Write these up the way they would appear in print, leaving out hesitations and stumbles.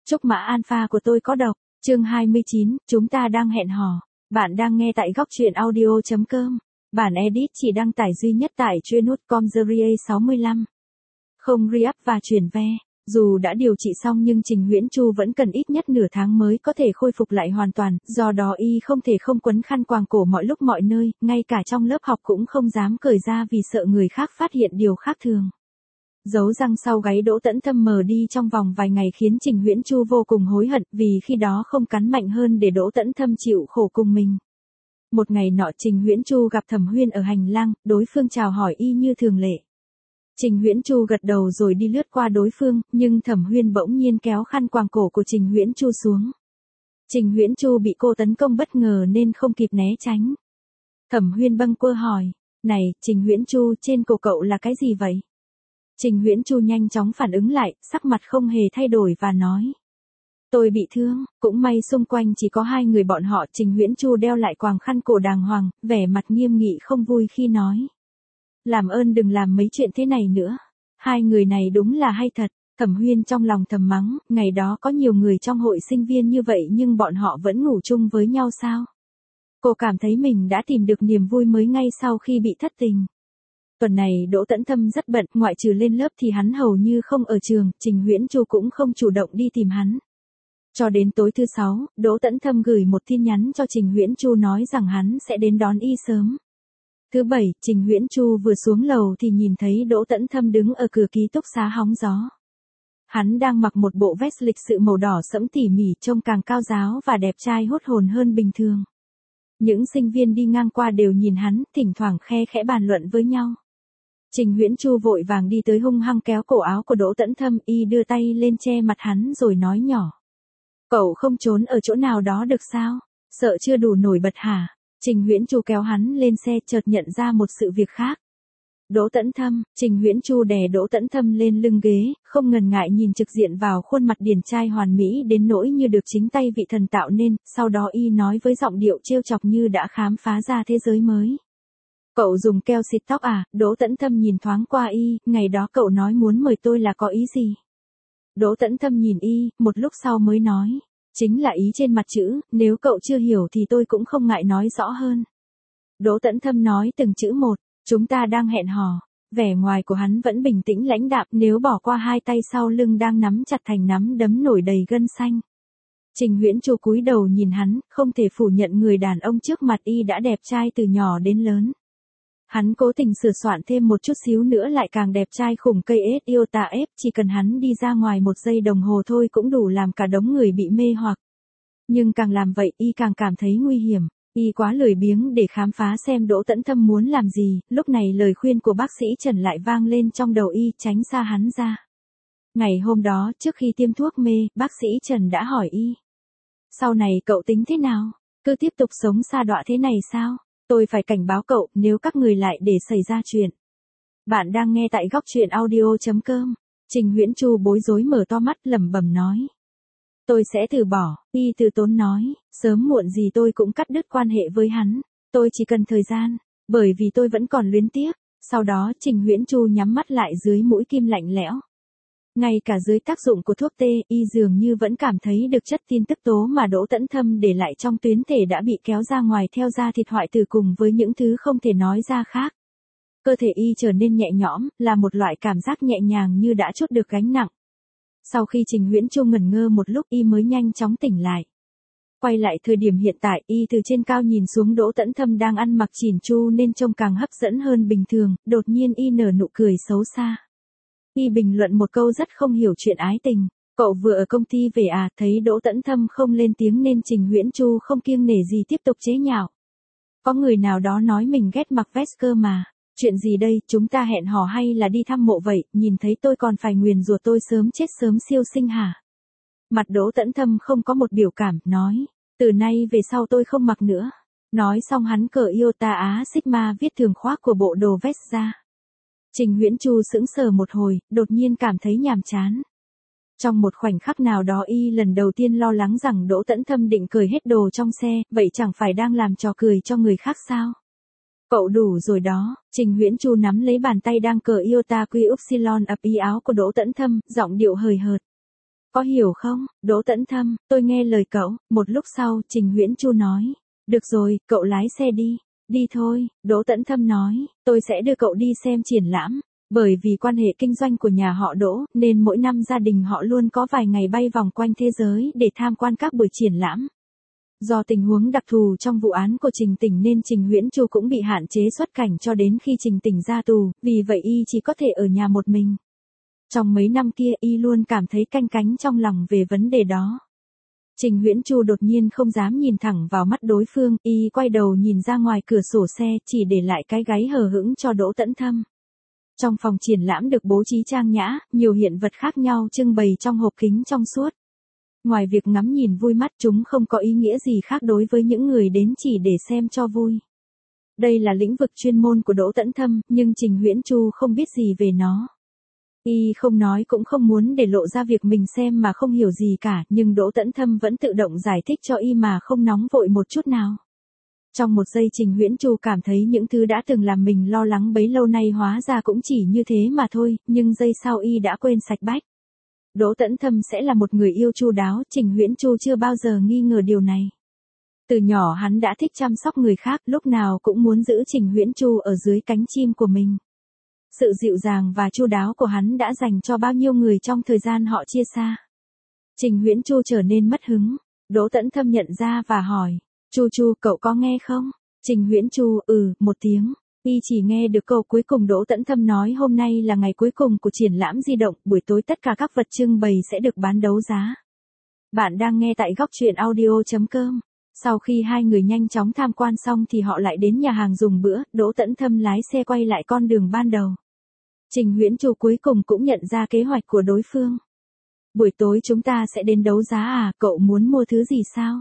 Chúc mã alpha của tôi có độc. Chương 29, chúng ta đang hẹn hò. Bạn đang nghe tại góc truyện audio.com. Bản edit chỉ đăng tải duy nhất tại Truyện.com series 65. Không re-up và chuyển ve. Dù đã điều trị xong nhưng Trình Huyễn Chu vẫn cần ít nhất nửa tháng mới có thể khôi phục lại hoàn toàn, do đó y không thể không quấn khăn quàng cổ mọi lúc mọi nơi, ngay cả trong lớp học cũng không dám cởi ra vì sợ người khác phát hiện điều khác thường. Dấu răng sau gáy Đỗ Tẫn Thâm mờ đi trong vòng vài ngày khiến Trình Huyễn Chu vô cùng hối hận vì khi đó không cắn mạnh hơn để Đỗ Tẫn Thâm chịu khổ cùng mình. Một ngày nọ Trình Huyễn Chu gặp Thẩm Huyên ở hành lang, đối phương chào hỏi y như thường lệ. Trình Huyễn Chu gật đầu rồi đi lướt qua đối phương, nhưng Thẩm Huyên bỗng nhiên kéo khăn quàng cổ của Trình Huyễn Chu xuống. Trình Huyễn Chu bị cô tấn công bất ngờ nên không kịp né tránh. Thẩm Huyên bâng quơ hỏi, này, Trình Huyễn Chu, trên cổ cậu là cái gì vậy? Trình Huyễn Chu nhanh chóng phản ứng lại, sắc mặt không hề thay đổi và nói. Tôi bị thương, cũng may xung quanh chỉ có hai người bọn họ. Trình Huyễn Chu đeo lại quàng khăn cổ đàng hoàng, vẻ mặt nghiêm nghị không vui khi nói. Làm ơn đừng làm mấy chuyện thế này nữa. Hai người này đúng là hay thật. Thẩm Huyên trong lòng thầm mắng, ngày đó có nhiều người trong hội sinh viên như vậy nhưng bọn họ vẫn ngủ chung với nhau sao? Cô cảm thấy mình đã tìm được niềm vui mới ngay sau khi bị thất tình. Tuần này Đỗ Tẫn Thâm rất bận, ngoại trừ lên lớp thì hắn hầu như không ở trường, Trình Huyễn Chu cũng không chủ động đi tìm hắn. Cho đến tối thứ 6, Đỗ Tẫn Thâm gửi một tin nhắn cho Trình Huyễn Chu nói rằng hắn sẽ đến đón y sớm. Thứ 7, Trình Huyễn Chu vừa xuống lầu thì nhìn thấy Đỗ Tẫn Thâm đứng ở cửa ký túc xá hóng gió. Hắn đang mặc một bộ vest lịch sự màu đỏ sẫm tỉ mỉ, trông càng cao ráo và đẹp trai hút hồn hơn bình thường. Những sinh viên đi ngang qua đều nhìn hắn, thỉnh thoảng khe khẽ bàn luận với nhau. Trình Huyễn Chu vội vàng đi tới hung hăng kéo cổ áo của Đỗ Tẫn Thâm, y đưa tay lên che mặt hắn rồi nói nhỏ. Cậu không trốn ở chỗ nào đó được sao? Sợ chưa đủ nổi bật hả? Trình Huyễn Chu kéo hắn lên xe chợt nhận ra một sự việc khác. Đỗ Tẫn Thâm, Trình Huyễn Chu đè Đỗ Tẫn Thâm lên lưng ghế, không ngần ngại nhìn trực diện vào khuôn mặt điển trai hoàn mỹ đến nỗi như được chính tay vị thần tạo nên, sau đó y nói với giọng điệu trêu chọc như đã khám phá ra thế giới mới. Cậu dùng keo xịt tóc à? Đỗ Tẫn Thâm nhìn thoáng qua y, ngày đó cậu nói muốn mời tôi là có ý gì? Đỗ Tẫn Thâm nhìn y, một lúc sau mới nói. Chính là ý trên mặt chữ, nếu cậu chưa hiểu thì tôi cũng không ngại nói rõ hơn. Đỗ Tẫn Thâm nói từng chữ một, chúng ta đang hẹn hò. Vẻ ngoài của hắn vẫn bình tĩnh lãnh đạm nếu bỏ qua hai tay sau lưng đang nắm chặt thành nắm đấm nổi đầy gân xanh. Trình Huyễn Chu cúi đầu nhìn hắn, không thể phủ nhận người đàn ông trước mặt y đã đẹp trai từ nhỏ đến lớn. Hắn cố tình sửa soạn thêm một chút xíu nữa lại càng đẹp trai khủng cây ết yêu ta ép, chỉ cần hắn đi ra ngoài một giây đồng hồ thôi cũng đủ làm cả đống người bị mê hoặc. Nhưng càng làm vậy y càng cảm thấy nguy hiểm, y quá lười biếng để khám phá xem Đỗ Tẫn Thâm muốn làm gì. Lúc này lời khuyên của bác sĩ Trần lại vang lên trong đầu y, tránh xa hắn ra. Ngày hôm đó trước khi tiêm thuốc mê, bác sĩ Trần đã hỏi y. Sau này cậu tính thế nào? Cứ tiếp tục sống sa đọa thế này sao? Tôi phải cảnh báo cậu, nếu các người lại để xảy ra chuyện. Bạn đang nghe tại góc truyện audio.com. Trình Huyễn Chu bối rối mở to mắt lẩm bẩm nói. Tôi sẽ từ bỏ, y từ tốn nói, sớm muộn gì tôi cũng cắt đứt quan hệ với hắn. Tôi chỉ cần thời gian, bởi vì tôi vẫn còn luyến tiếc. Sau đó Trình Huyễn Chu nhắm mắt lại dưới mũi kim lạnh lẽo. Ngay cả dưới tác dụng của thuốc tê, y dường như vẫn cảm thấy được chất tin tức tố mà Đỗ Tẫn Thâm để lại trong tuyến thể đã bị kéo ra ngoài theo da thịt hoại tử cùng với những thứ không thể nói ra khác. Cơ thể y trở nên nhẹ nhõm, là một loại cảm giác nhẹ nhàng như đã trút được gánh nặng. Sau khi Trình Huyễn Chu ngẩn ngơ một lúc y mới nhanh chóng tỉnh lại. Quay lại thời điểm hiện tại, y từ trên cao nhìn xuống Đỗ Tẫn Thâm đang ăn mặc chỉn chu nên trông càng hấp dẫn hơn bình thường, đột nhiên y nở nụ cười xấu xa. Y bình luận một câu rất không hiểu chuyện ái tình. Cậu vừa ở công ty về à? Thấy Đỗ Tẫn Thâm không lên tiếng nên Trình Huyễn Chu không kiêng nể gì tiếp tục chế nhạo. Có người nào đó nói mình ghét mặc vest cơ mà. Chuyện gì đây, chúng ta hẹn hò hay là đi thăm mộ vậy? Nhìn thấy tôi còn phải nguyền rủa tôi sớm chết sớm siêu sinh hả? Mặt Đỗ Tẫn Thâm không có một biểu cảm, nói. Từ nay về sau tôi không mặc nữa. Nói xong hắn cởi Iota Á Sigma viết thường khoác của bộ đồ vest ra. Trình Huyễn Chu sững sờ một hồi, đột nhiên cảm thấy nhàm chán. Trong một khoảnh khắc nào đó y lần đầu tiên lo lắng rằng Đỗ Tẫn Thâm định cởi hết đồ trong xe, vậy chẳng phải đang làm trò cười cho người khác sao? Cậu đủ rồi đó. Trình Huyễn Chu nắm lấy bàn tay đang cởi Iota Quy Upsilon ập y áo của Đỗ Tẫn Thâm, giọng điệu hời hợt. Có hiểu không, Đỗ Tấn Thâm, tôi nghe lời cậu. Một lúc sau, Trình Huyễn Chu nói. Được rồi, cậu lái xe đi. Đi thôi, Đỗ Tấn Thâm nói, tôi sẽ đưa cậu đi xem triển lãm. Bởi vì quan hệ kinh doanh của nhà họ Đỗ, nên mỗi năm gia đình họ luôn có vài ngày bay vòng quanh thế giới để tham quan các buổi triển lãm. Do tình huống đặc thù trong vụ án của Trình Tỉnh nên Trình Huyễn Chu cũng bị hạn chế xuất cảnh cho đến khi Trình Tỉnh ra tù, vì vậy y chỉ có thể ở nhà một mình. Trong mấy năm kia y luôn cảm thấy canh cánh trong lòng về vấn đề đó. Trình Huyễn Chu đột nhiên không dám nhìn thẳng vào mắt đối phương, y quay đầu nhìn ra ngoài cửa sổ xe, chỉ để lại cái gáy hờ hững cho Đỗ Tấn Thâm. Trong phòng triển lãm được bố trí trang nhã, nhiều hiện vật khác nhau trưng bày trong hộp kính trong suốt. Ngoài việc ngắm nhìn vui mắt, chúng không có ý nghĩa gì khác đối với những người đến chỉ để xem cho vui. Đây là lĩnh vực chuyên môn của Đỗ Tấn Thâm, nhưng Trình Huyễn Chu không biết gì về nó. Y không nói cũng không muốn để lộ ra việc mình xem mà không hiểu gì cả, nhưng Đỗ Tấn Thâm vẫn tự động giải thích cho y mà không nóng vội một chút nào. Trong một giây Trình Huyễn Chu cảm thấy những thứ đã từng làm mình lo lắng bấy lâu nay hóa ra cũng chỉ như thế mà thôi, nhưng giây sau y đã quên sạch bách. Đỗ Tấn Thâm sẽ là một người yêu chu đáo, Trình Huyễn Chu chưa bao giờ nghi ngờ điều này. Từ nhỏ hắn đã thích chăm sóc người khác, lúc nào cũng muốn giữ Trình Huyễn Chu ở dưới cánh chim của mình. Sự dịu dàng và chu đáo của hắn đã dành cho bao nhiêu người trong thời gian họ chia xa. Trình Huyễn Chu trở nên mất hứng. Đỗ Tấn Thâm nhận ra và hỏi, Chu, cậu có nghe không? Trình Huyễn Chu, một tiếng. Y chỉ nghe được câu cuối cùng. Đỗ Tấn Thâm nói hôm nay là ngày cuối cùng của triển lãm di động, buổi tối tất cả các vật trưng bày sẽ được bán đấu giá. Bạn đang nghe tại góc truyện audio.com. Sau khi hai người nhanh chóng tham quan xong thì họ lại đến nhà hàng dùng bữa, Đỗ Tấn Thâm lái xe quay lại con đường ban đầu. Trình Huyễn Chu cuối cùng cũng nhận ra kế hoạch của đối phương. Buổi tối chúng ta sẽ đến đấu giá à, cậu muốn mua thứ gì sao?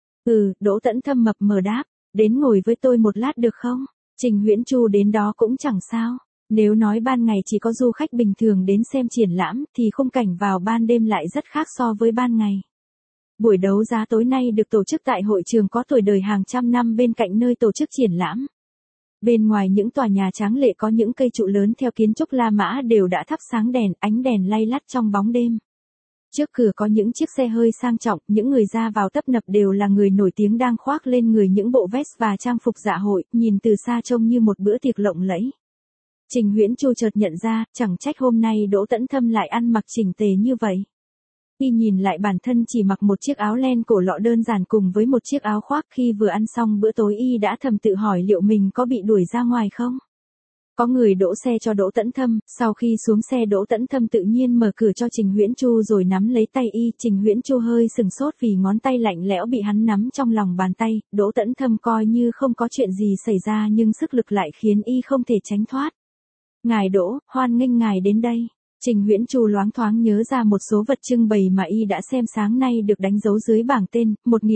Đỗ Tấn Thâm mập mờ đáp, đến ngồi với tôi một lát được không? Trình Huyễn Chu đến đó cũng chẳng sao. Nếu nói ban ngày chỉ có du khách bình thường đến xem triển lãm, thì khung cảnh vào ban đêm lại rất khác so với ban ngày. Buổi đấu giá tối nay được tổ chức tại hội trường có tuổi đời hàng trăm năm bên cạnh nơi tổ chức triển lãm. Bên ngoài những tòa nhà tráng lệ có những cây trụ lớn theo kiến trúc La Mã đều đã thắp sáng đèn, ánh đèn lay lắt trong bóng đêm. Trước cửa có những chiếc xe hơi sang trọng, những người ra vào tấp nập đều là người nổi tiếng đang khoác lên người những bộ vest và trang phục dạ hội, nhìn từ xa trông như một bữa tiệc lộng lẫy. Trình Huyễn Chu chợt nhận ra, chẳng trách hôm nay Đỗ Tấn Thâm lại ăn mặc chỉnh tề như vậy. Y nhìn lại bản thân chỉ mặc một chiếc áo len cổ lọ đơn giản cùng với một chiếc áo khoác. Khi vừa ăn xong bữa tối y đã thầm tự hỏi liệu mình có bị đuổi ra ngoài không. Có người đỗ xe cho Đỗ Tấn Thâm, sau khi xuống xe Đỗ Tấn Thâm tự nhiên mở cửa cho Trình Huyễn Chu rồi nắm lấy tay y. Trình Huyễn Chu hơi sừng sốt vì ngón tay lạnh lẽo bị hắn nắm trong lòng bàn tay. Đỗ Tấn Thâm coi như không có chuyện gì xảy ra nhưng sức lực lại khiến y không thể tránh thoát. Ngài Đỗ, hoan nghênh ngài đến đây. Trình Huyễn Chu loáng thoáng nhớ ra một số vật trưng bày mà y đã xem sáng nay được đánh dấu dưới bảng tên,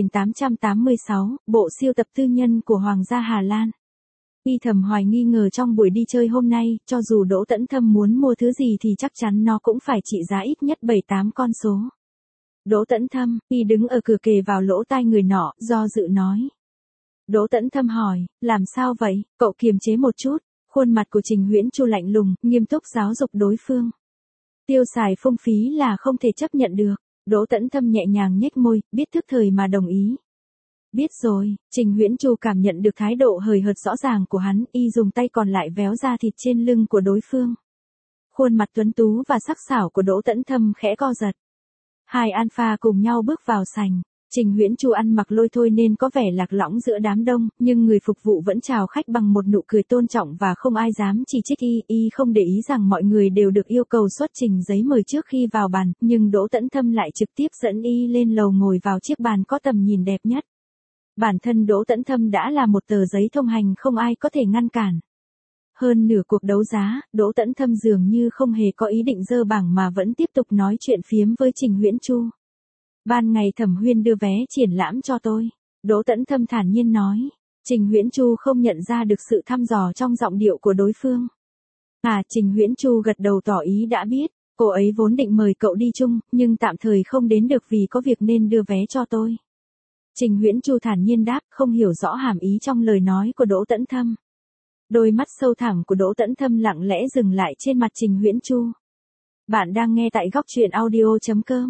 1886, bộ siêu tập tư nhân của Hoàng gia Hà Lan. Y thầm hoài nghi ngờ trong buổi đi chơi hôm nay, cho dù Đỗ Tấn Thâm muốn mua thứ gì thì chắc chắn nó cũng phải trị giá ít nhất 7-8 con số. Đỗ Tấn Thâm, y đứng ở cửa kề vào lỗ tai người nọ, do dự nói. Đỗ Tấn Thâm hỏi, làm sao vậy, cậu kiềm chế một chút. Khuôn mặt của Trình Huyễn Chu lạnh lùng, nghiêm túc giáo dục đối phương. Tiêu xài phung phí là không thể chấp nhận được. Đỗ Tấn Thâm nhẹ nhàng nhếch môi, biết thức thời mà đồng ý. Biết rồi. Trình Huyễn Chu cảm nhận được thái độ hời hợt rõ ràng của hắn, y dùng tay còn lại véo da thịt trên lưng của đối phương. Khuôn mặt tuấn tú và sắc sảo của Đỗ Tấn Thâm khẽ co giật. Hai alpha cùng nhau bước vào sảnh. Trình Huyễn Chu ăn mặc lôi thôi nên có vẻ lạc lõng giữa đám đông, nhưng người phục vụ vẫn chào khách bằng một nụ cười tôn trọng và không ai dám chỉ trích y không để ý rằng mọi người đều được yêu cầu xuất trình giấy mời trước khi vào bàn, nhưng Đỗ Tấn Thâm lại trực tiếp dẫn y lên lầu ngồi vào chiếc bàn có tầm nhìn đẹp nhất. Bản thân Đỗ Tấn Thâm đã là một tờ giấy thông hành không ai có thể ngăn cản. Hơn nửa cuộc đấu giá, Đỗ Tấn Thâm dường như không hề có ý định dơ bảng mà vẫn tiếp tục nói chuyện phiếm với Trình Huyễn Chu. Ban ngày Thẩm Huyên đưa vé triển lãm cho tôi. Đỗ Tấn Thâm thản nhiên nói. Trình Huyễn Chu không nhận ra được sự thăm dò trong giọng điệu của đối phương. Trình Huyễn Chu gật đầu tỏ ý đã biết. Cô ấy vốn định mời cậu đi chung, nhưng tạm thời không đến được vì có việc nên đưa vé cho tôi. Trình Huyễn Chu thản nhiên đáp, không hiểu rõ hàm ý trong lời nói của Đỗ Tấn Thâm. Đôi mắt sâu thẳm của Đỗ Tấn Thâm lặng lẽ dừng lại trên mặt Trình Huyễn Chu. Bạn đang nghe tại góc truyện audio.com.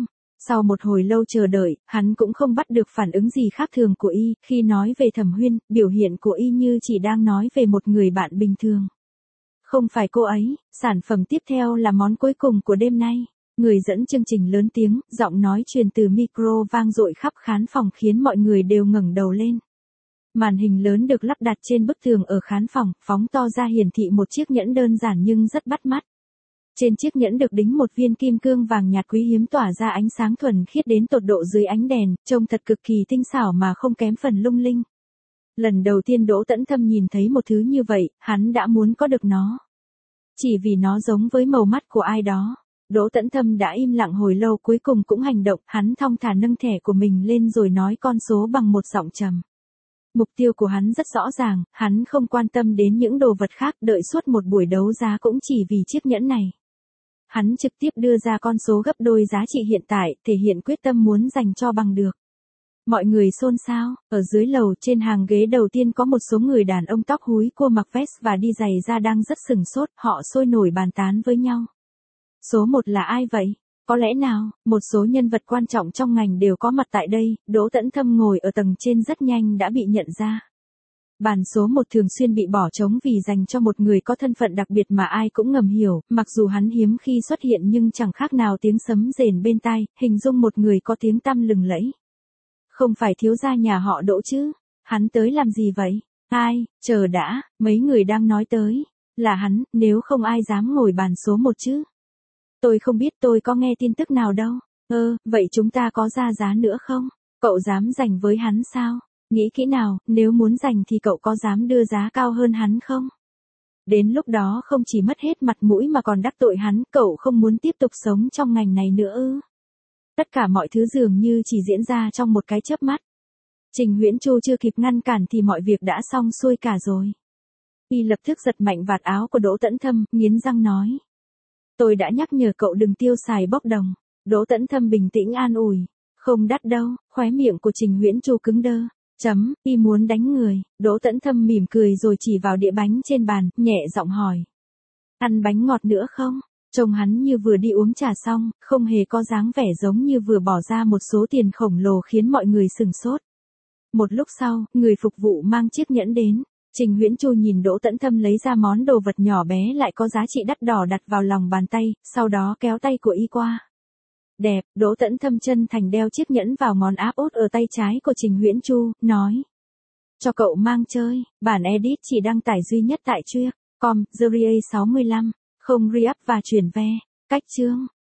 Sau một hồi lâu chờ đợi, hắn cũng không bắt được phản ứng gì khác thường của y, khi nói về Thẩm Huyên, biểu hiện của y như chỉ đang nói về một người bạn bình thường. Không phải cô ấy, sản phẩm tiếp theo là món cuối cùng của đêm nay. Người dẫn chương trình lớn tiếng, giọng nói truyền từ micro vang dội khắp khán phòng khiến mọi người đều ngẩng đầu lên. Màn hình lớn được lắp đặt trên bức tường ở khán phòng, phóng to ra hiển thị một chiếc nhẫn đơn giản nhưng rất bắt mắt. Trên chiếc nhẫn được đính một viên kim cương vàng nhạt quý hiếm tỏa ra ánh sáng thuần khiết đến tột độ dưới ánh đèn, trông thật cực kỳ tinh xảo mà không kém phần lung linh. Lần đầu tiên Đỗ Tấn Thâm nhìn thấy một thứ như vậy, hắn đã muốn có được nó. Chỉ vì nó giống với màu mắt của ai đó. Đỗ Tấn Thâm đã im lặng hồi lâu, cuối cùng cũng hành động, hắn thong thả nâng thẻ của mình lên rồi nói con số bằng một giọng trầm. Mục tiêu của hắn rất rõ ràng, hắn không quan tâm đến những đồ vật khác, đợi suốt một buổi đấu giá cũng chỉ vì chiếc nhẫn này. Hắn trực tiếp đưa ra con số gấp đôi giá trị hiện tại, thể hiện quyết tâm muốn giành cho bằng được. Mọi người xôn xao, ở dưới lầu trên hàng ghế đầu tiên có một số người đàn ông tóc húi cua mặc vest và đi giày da đang rất sừng sốt, họ sôi nổi bàn tán với nhau. Số 1 là ai vậy? Có lẽ nào, một số nhân vật quan trọng trong ngành đều có mặt tại đây, Đỗ Tấn Thâm ngồi ở tầng trên rất nhanh đã bị nhận ra. Bàn số 1 thường xuyên bị bỏ trống vì dành cho một người có thân phận đặc biệt mà ai cũng ngầm hiểu, mặc dù hắn hiếm khi xuất hiện nhưng chẳng khác nào tiếng sấm rền bên tai, hình dung một người có tiếng tăm lừng lẫy. Không phải thiếu gia nhà họ Đỗ chứ? Hắn tới làm gì vậy? Ai, chờ đã, mấy người đang nói tới. Là hắn, nếu không ai dám ngồi bàn số 1 chứ? Tôi không biết, tôi có nghe tin tức nào đâu. Vậy chúng ta có ra giá nữa không? Cậu dám giành với hắn sao? Nghĩ kỹ nào, nếu muốn giành thì cậu có dám đưa giá cao hơn hắn không? Đến lúc đó không chỉ mất hết mặt mũi mà còn đắc tội hắn, cậu không muốn tiếp tục sống trong ngành này nữa ư? Tất cả mọi thứ dường như chỉ diễn ra trong một cái chớp mắt. Trình Huyễn Chu chưa kịp ngăn cản thì mọi việc đã xong xuôi cả rồi. Y lập tức giật mạnh vạt áo của Đỗ Tấn Thâm, nghiến răng nói. Tôi đã nhắc nhở cậu đừng tiêu xài bốc đồng. Đỗ Tấn Thâm bình tĩnh an ủi. Không đắt đâu, khóe miệng của Trình Huyễn Chu cứng đơ. Y muốn đánh người. Đỗ Tấn Thâm mỉm cười rồi chỉ vào đĩa bánh trên bàn, nhẹ giọng hỏi. Ăn bánh ngọt nữa không? Trông hắn như vừa đi uống trà xong, không hề có dáng vẻ giống như vừa bỏ ra một số tiền khổng lồ khiến mọi người sửng sốt. Một lúc sau, người phục vụ mang chiếc nhẫn đến. Trình Huyễn Chu nhìn Đỗ Tấn Thâm lấy ra món đồ vật nhỏ bé lại có giá trị đắt đỏ đặt vào lòng bàn tay, sau đó kéo tay của y qua. Đẹp, Đỗ Tấn Thâm chân thành đeo chiếc nhẫn vào ngón áp út ở tay trái của Trình Huyễn Chu, nói. Cho cậu mang chơi, bản edit chỉ đăng tải duy nhất tại Truyện.com, Series 65, không re-up và chuyển ve. Cách chương.